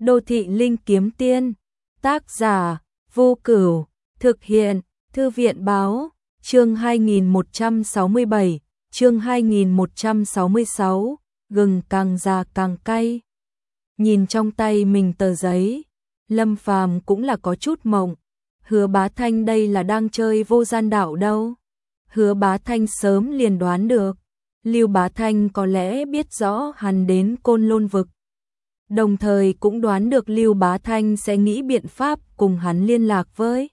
Đô thị linh kiếm tiên, tác giả, Vô Cửu, thực hiện, Thư viện báo, chương 2167, chương 2166, gừng càng già càng cay. Nhìn trong tay mình tờ giấy, Lâm Phàm cũng là có chút mộng, Hứa Bá Thanh đây là đang chơi vô gian đạo đâu. Hứa Bá Thanh sớm liền đoán được, Lưu Bá Thanh có lẽ biết rõ hắn đến Côn Lôn vực. Đồng thời cũng đoán được Lưu Bá Thanh sẽ nghĩ biện pháp cùng hắn liên lạc với.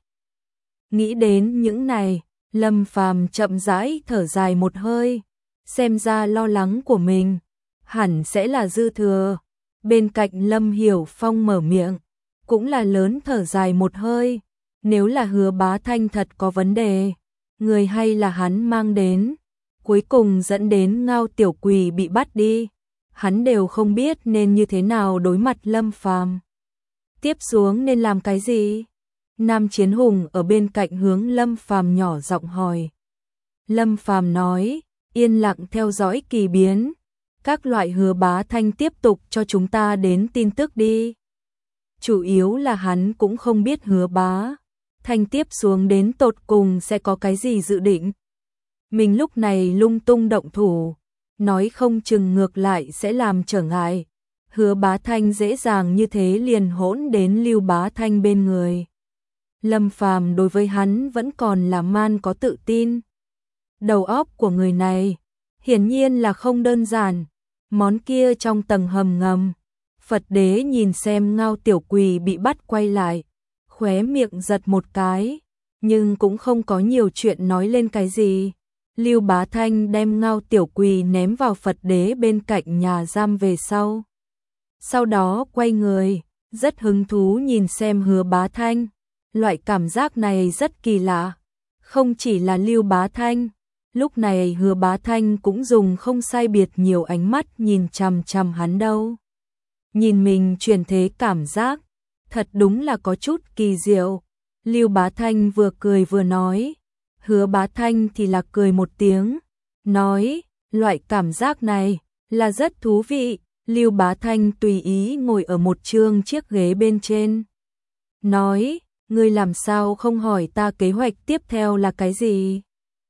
Nghĩ đến những này, Lâm Phàm chậm rãi thở dài một hơi, xem ra lo lắng của mình hẳn sẽ là dư thừa. Bên cạnh Lâm Hiểu Phong mở miệng, cũng là lớn thở dài một hơi, nếu là Hứa Bá Thanh thật có vấn đề, người hay là hắn mang đến, cuối cùng dẫn đến Ngao Tiểu Quỳ bị bắt đi, hắn đều không biết nên như thế nào đối mặt Lâm Phàm. Tiếp xuống nên làm cái gì? Nam Chiến Hùng ở bên cạnh hướng Lâm Phàm nhỏ giọng hỏi. Lâm Phàm nói, yên lặng theo dõi kỳ biến, các loại Hứa Bá Thanh tiếp tục cho chúng ta đến tin tức đi. Chủ yếu là hắn cũng không biết Hứa Bá Thanh tiếp xuống đến tột cùng sẽ có cái gì dự định. Mình lúc này lung tung động thủ, nói không chừng ngược lại sẽ làm trở ngại. Hứa Bá Thanh dễ dàng như thế liền hỗn đến Lưu Bá Thanh bên người. Lâm Phàm đối với hắn vẫn còn là man có tự tin. Đầu óc của người này hiển nhiên là không đơn giản. Món kia trong tầng hầm ngầm, Phật Đế nhìn xem Ngao Tiểu Quỳ bị bắt quay lại, khóe miệng giật một cái, nhưng cũng không có nhiều chuyện nói lên cái gì. Lưu Bá Thanh đem Ngao Tiểu Quỳ ném vào Phật Đế bên cạnh nhà giam về sau. Sau đó quay người, rất hứng thú nhìn xem Hứa Bá Thanh. Loại cảm giác này rất kỳ lạ. Không chỉ là Lưu Bá Thanh, lúc này Hứa Bá Thanh cũng dùng không sai biệt nhiều ánh mắt nhìn chằm chằm hắn đâu. Nhìn mình chuyển thế cảm giác, thật đúng là có chút kỳ diệu. Lưu Bá Thanh vừa cười vừa nói. Hứa Bá Thanh thì là cười một tiếng, nói, loại cảm giác này là rất thú vị. Lưu Bá Thanh tùy ý ngồi ở một chương chiếc ghế bên trên, nói, ngươi làm sao không hỏi ta kế hoạch tiếp theo là cái gì?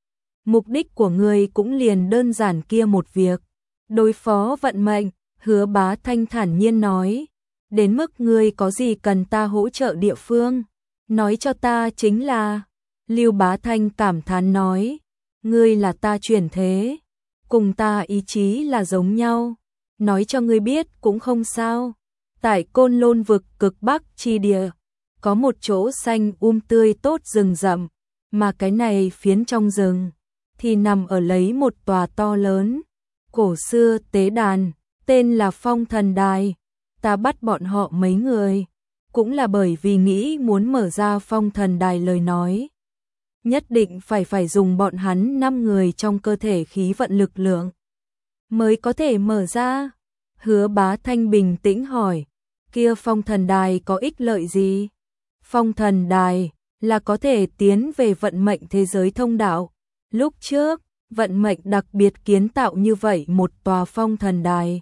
Mục đích của ngươi cũng liền đơn giản kia một việc, đối phó vận mệnh. Hứa Bá Thanh thản nhiên nói, đến mức ngươi có gì cần ta hỗ trợ địa phương, nói cho ta chính là. Lưu Bá Thanh cảm thán nói, ngươi là ta chuyển thế, cùng ta ý chí là giống nhau, nói cho ngươi biết cũng không sao. Tại Côn Lôn vực cực bắc chi địa, có một chỗ xanh tươi tốt rừng rậm, mà cái này phiến trong rừng thì nằm ở lấy một tòa to lớn, cổ xưa tế đàn, tên là Phong Thần Đài. Ta bắt bọn họ mấy người, cũng là bởi vì nghĩ muốn mở ra Phong Thần Đài lời nói. Nhất định phải dùng bọn hắn 5 người trong cơ thể khí vận lực lượng mới có thể mở ra. Hứa Bá Thanh bình tĩnh hỏi, kia Phong Thần Đài có ích lợi gì? Phong Thần Đài là có thể tiến về vận mệnh thế giới thông đạo. Lúc trước, vận mệnh đặc biệt kiến tạo như vậy một tòa Phong Thần Đài,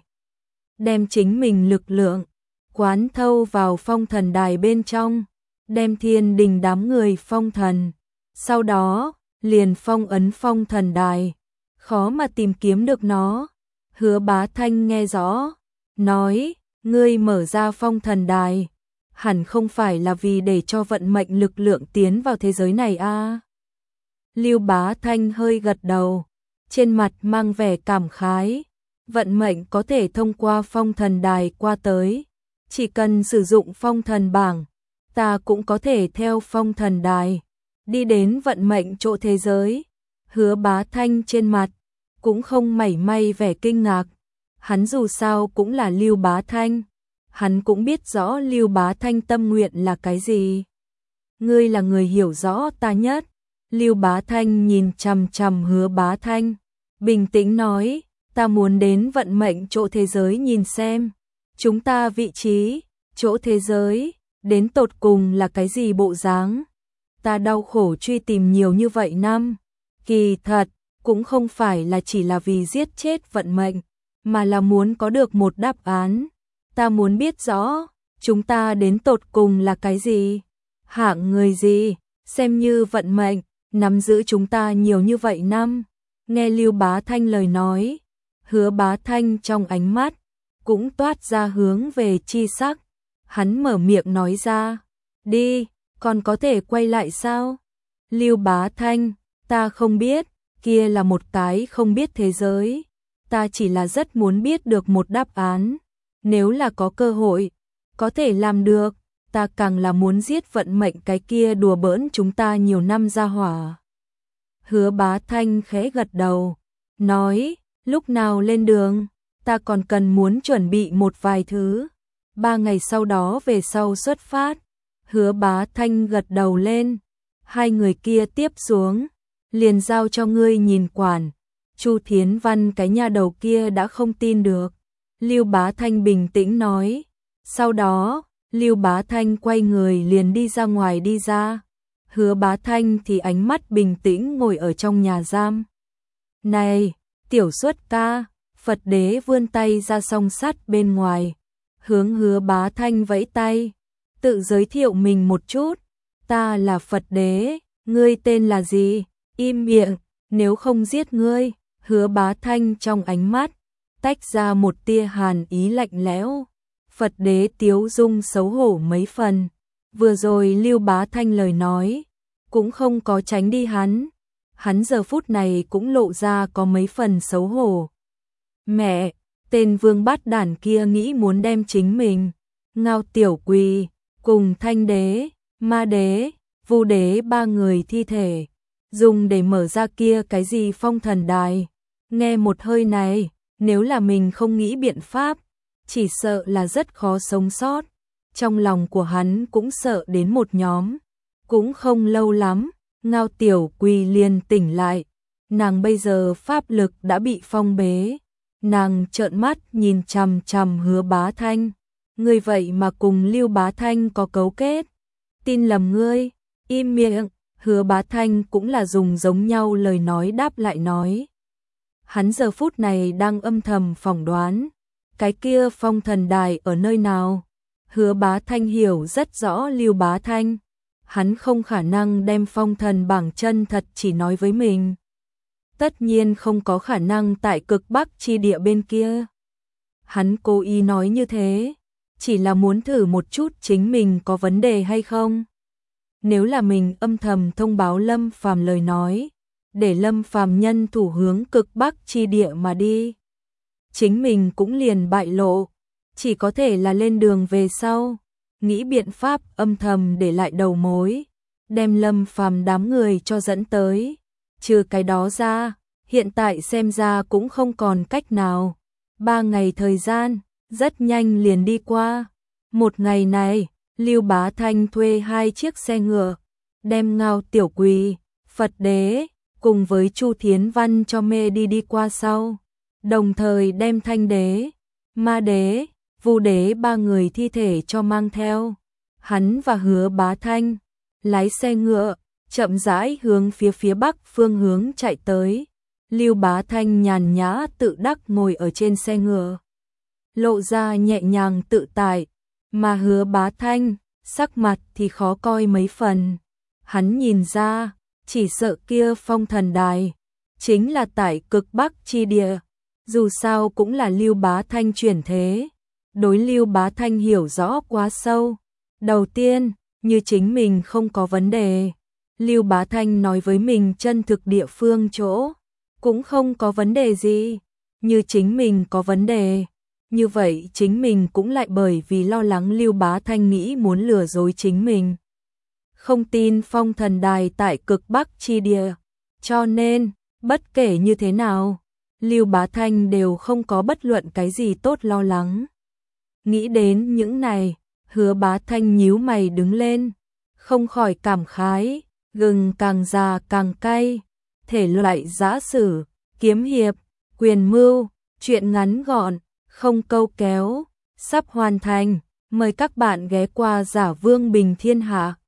đem chính mình lực lượng quán thâu vào Phong Thần Đài bên trong, đem thiên đình đám người phong thần. Sau đó, liền phong ấn Phong Thần Đài, khó mà tìm kiếm được nó. Hứa Bá Thanh nghe rõ, nói, ngươi mở ra Phong Thần Đài, hẳn không phải là vì để cho vận mệnh lực lượng tiến vào thế giới này a? Lưu Bá Thanh hơi gật đầu, trên mặt mang vẻ cảm khái, vận mệnh có thể thông qua Phong Thần Đài qua tới, chỉ cần sử dụng Phong Thần Bảng, ta cũng có thể theo Phong Thần Đài đi đến vận mệnh chỗ thế giới. Hứa Bá Thanh trên mặt cũng không mảy may vẻ kinh ngạc, hắn dù sao cũng là Lưu Bá Thanh, hắn cũng biết rõ Lưu Bá Thanh tâm nguyện là cái gì. Ngươi là người hiểu rõ ta nhất. Lưu Bá Thanh nhìn chằm chằm Hứa Bá Thanh, bình tĩnh nói, ta muốn đến vận mệnh chỗ thế giới nhìn xem, chúng ta vị trí, chỗ thế giới, đến tột cùng là cái gì bộ dáng. Ta đau khổ truy tìm nhiều như vậy năm, kỳ thật, cũng không phải là chỉ là vì giết chết vận mệnh, mà là muốn có được một đáp án. Ta muốn biết rõ, chúng ta đến tột cùng là cái gì? Hạng người gì? Xem như vận mệnh, nắm giữ chúng ta nhiều như vậy năm. Nghe Lưu Bá Thanh lời nói, Hứa Bá Thanh trong ánh mắt cũng toát ra hướng về chi sắc. Hắn mở miệng nói ra, đi, còn có thể quay lại sao? Lưu Bá Thanh, ta không biết, kia là một cái không biết thế giới. Ta chỉ là rất muốn biết được một đáp án. Nếu là có cơ hội, có thể làm được, ta càng là muốn giết vận mệnh cái kia đùa bỡn chúng ta nhiều năm ra hỏa. Hứa Bá Thanh khẽ gật đầu, nói, lúc nào lên đường, ta còn cần muốn chuẩn bị một vài thứ. 3 ngày sau đó về sau xuất phát. Hứa Bá Thanh gật đầu lên, hai người kia tiếp xuống, liền giao cho ngươi nhìn quản. Chu Thiến Văn cái nha đầu kia đã không tin được. Lưu Bá Thanh bình tĩnh nói. Sau đó, Lưu Bá Thanh quay người liền đi ra ngoài đi ra. Hứa Bá Thanh thì ánh mắt bình tĩnh ngồi ở trong nhà giam. Này, Tiểu Xuất ca, Phật Đế vươn tay ra song sắt bên ngoài. Hướng Hứa Bá Thanh vẫy tay, tự giới thiệu mình một chút. Ta là Phật Đế, ngươi tên là gì? Im miệng, nếu không giết ngươi. Hứa Bá Thanh trong ánh mắt tách ra một tia hàn ý lạnh lẽo. Phật Đế tiếu dung xấu hổ mấy phần. Vừa rồi Lưu Bá Thanh lời nói cũng không có tránh đi hắn. Hắn giờ phút này cũng lộ ra có mấy phần xấu hổ. Mẹ, tên vương bát đản kia nghĩ muốn đem chính mình, Ngao Tiểu Quỳ, cùng Thanh Đế, Ma Đế, Vu Đế 3 người thi thể, dùng để mở ra kia cái gì phong thần đài. Nghe một hơi này, nếu là mình không nghĩ biện pháp, chỉ sợ là rất khó sống sót. Trong lòng của hắn cũng sợ đến một nhóm. Cũng không lâu lắm, Ngao Tiểu Quỳ liền tỉnh lại. Nàng bây giờ pháp lực đã bị phong bế. Nàng trợn mắt nhìn chằm chằm Hứa Bá Thanh. Ngươi vậy mà cùng Lưu Bá Thanh có cấu kết. Tin lầm ngươi, im miệng. Hứa Bá Thanh cũng là dùng giống nhau lời nói đáp lại nói. Hắn giờ phút này đang âm thầm phỏng đoán. Cái kia phong thần đài ở nơi nào? Hứa Bá Thanh hiểu rất rõ Lưu Bá Thanh. Hắn không khả năng đem phong thần bảng chân thật chỉ nói với mình. Tất nhiên không có khả năng tại cực Bắc chi địa bên kia. Hắn cố ý nói như thế, chỉ là muốn thử một chút chính mình có vấn đề hay không. Nếu là mình âm thầm thông báo Lâm Phàm lời nói, để Lâm Phàm nhân thủ hướng cực Bắc chi địa mà đi, chính mình cũng liền bại lộ, chỉ có thể là lên đường về sau, nghĩ biện pháp âm thầm để lại đầu mối, đem Lâm Phàm đám người cho dẫn tới. Trừ cái đó ra, hiện tại xem ra cũng không còn cách nào. 3 ngày thời gian, rất nhanh liền đi qua. Một ngày này, Lưu Bá Thanh thuê 2 chiếc xe ngựa, đem Ngao Tiểu Quỳ, Phật Đế, cùng với Chu Thiến Văn cho mê đi qua sau. Đồng thời đem Thanh Đế, Ma Đế, Vu Đế 3 người thi thể cho mang theo. Hắn và Hứa Bá Thanh lái xe ngựa chậm rãi hướng phía bắc phương hướng chạy tới. Lưu Bá Thanh nhàn nhã tự đắc ngồi ở trên xe ngựa, lộ ra nhẹ nhàng tự tại, mà Hứa Bá Thanh sắc mặt thì khó coi mấy phần. Hắn nhìn ra, chỉ sợ kia phong thần đài chính là tại cực Bắc chi địa, dù sao cũng là Lưu Bá Thanh chuyển thế. Đối Lưu Bá Thanh hiểu rõ quá sâu. Đầu tiên, như chính mình không có vấn đề. Lưu Bá Thanh nói với mình chân thực địa phương chỗ, cũng không có vấn đề gì. Như chính mình có vấn đề, như vậy chính mình cũng lại bởi vì lo lắng Lưu Bá Thanh nghĩ muốn lừa dối chính mình. Không tin phong thần đài tại cực Bắc chi địa. Cho nên, bất kể như thế nào, Lưu Bá Thanh đều không có bất luận cái gì tốt lo lắng. Nghĩ đến những này, Hứa Bá Thanh nhíu mày đứng lên, không khỏi cảm khái, gừng càng già càng cay, thể loại dã sử, kiếm hiệp, quyền mưu, truyện ngắn gọn, không câu kéo, sắp hoàn thành, mời các bạn ghé qua Giả Vương Bình Thiên Hạ.